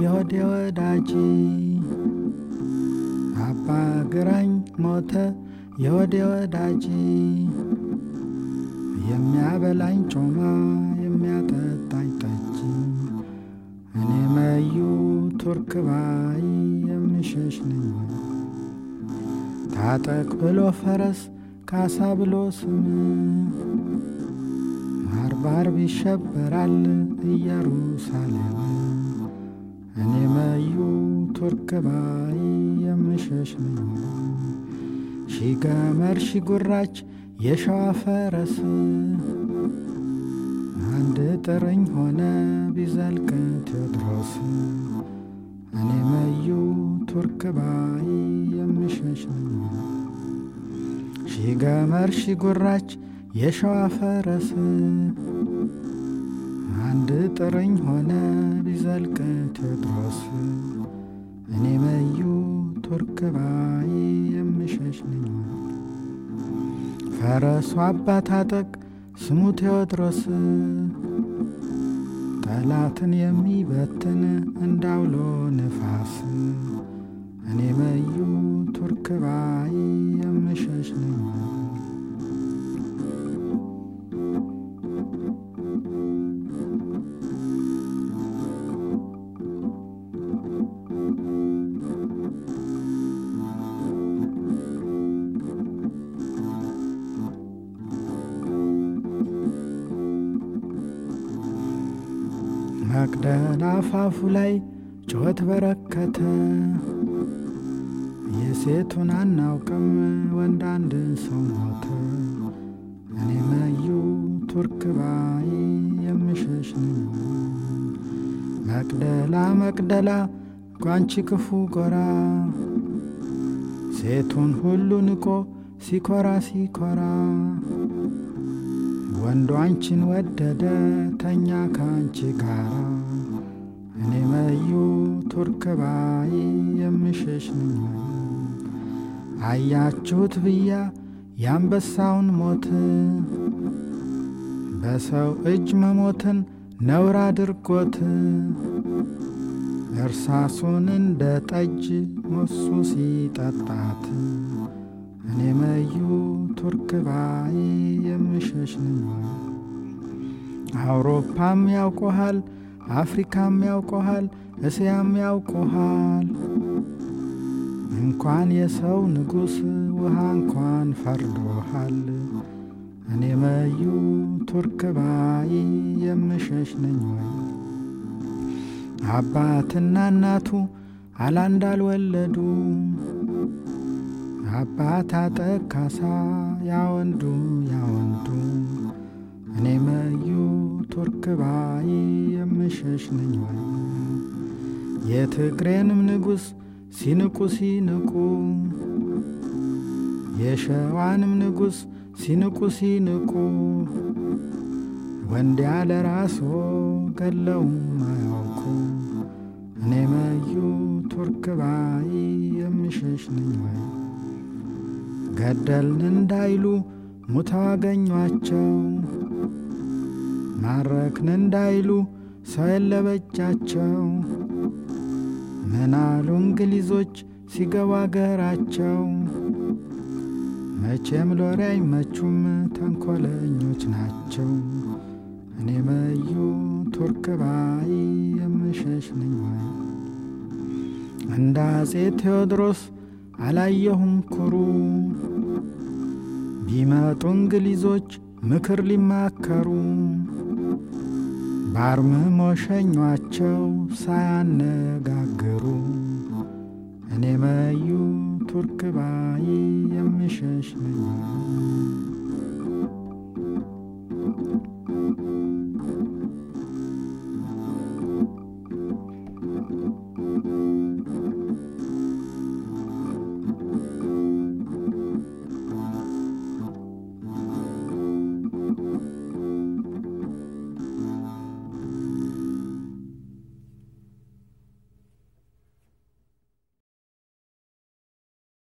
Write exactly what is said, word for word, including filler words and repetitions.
የሆዴ ወዳጅ አባ ግራኝ ሞተ የሆዴ ወዳጅ የሚያበላኝ ጮማ የሚያጠጣኝ ጠጅ እኔ መዩ ቱርክ ባይ የምሸሽ ነኝ። ታጠቅ ብሎ ፈረስ ካሳ ብሎ ስም ባርባር ይሸበራል ኢየሩሳሌም እኔ መዩ ቱርክ ባይ የምሸሽ ነኝ። ሺ ገመድ ሺ ጉራች የሸዋ ፈረስ አንድ ጥርኝ ሆነ ቢዘልቅ ቴዎድሮስ እኔ መዩ ቱርክ ባይ የምሸሽ ነኝ። ሺ ገመድ ሺ ጉራች የሸዋ ፈረስ አንድ ጥርኝ ሆነ ቢዘልቅ ቴዎድሮስ እኔ መዩ ቱርክ ባይ የምሸሽ ነኝ። ፈረሱ አባ ታጠቅ ስሙ ቴዎድሮስ ጠላትን የሚበትን እንዳውሎ ንፋስ እኔ መዩ ቱርክ ባይ የምሸሽ ነኝ። መቅደላ አፋፉ ላይ ጩኸት በረከተ የሴቱን አናውቅም ወንድ አንድ ሰው ሞተ እኔ መዩ ቱርክ ባይ የምሸሽ ነኝ። መቅደላ መቅደላ ጓንቺ ክፉ ጎራ ሴቱን ሁሉ ንቆ ሲኮራ ሲኮራ ወንዱ አንቺን ወደደ ተኛ ካንቺ ጋራ እኔ መዩ ቱርክ ባይ የምሸሽ ነኝ። አያችሁት ብያ የአንበሳውን ሞት በሰው እጅ መሞትን ነውር አድርጎት እርሳሱን እንደ ጠጅ ሞሱ ሲጠጣት እኔ መዩ ቱርክ ባይ የምሸሽ ነኝ። አውሮፓም ያውቆሃል አፍሪካም ያውቆሃል እስያም ያውቆሃል እንኳን የሰው ንጉሥ ውሃ እንኳን ፈርዶሃል እኔ መዩ ቱርክ ባይ የምሸሽ ነኝ። አባትና እናቱ አላንድ አልወለዱ አባት ታጠቅ ካሳ ያወንዱ ያወንዱ እኔ መዩ ቱርክ ባይ የምሸሽ ነኝ። የትግሬንም ንጉሥ ሲንቁ ሲንቁ የሸዋንም ንጉሥ ሲንቁ ሲንቁ ወንድ ያለ ራሶ ገለውም አያውቁ እኔ መዩ ቱርክ ባይ የምሸሽ ነኝ። ገደልን እንዳይሉ ሙተው አገኟቸው ማረክን እንዳይሉ ሰው የለበጃቸው ምናሉ እንግሊዞች ሲገቡ አገራቸው መቼም ሎሬ አይመቹም ተንኰለኞች ናቸው እኔ መዩ ቱርክ ባይ የምሸሽ ነኝ። እንደ አፄ ቴዎድሮስ አላየሁም ኩሩ ቢመጡ እንግሊዞች ምክር ሊማከሩ ባርምሞ ሸኟቸው ሳያነጋግሩ እኔ መዩ ቱርክ ባይ የምሸሽ ነኝ።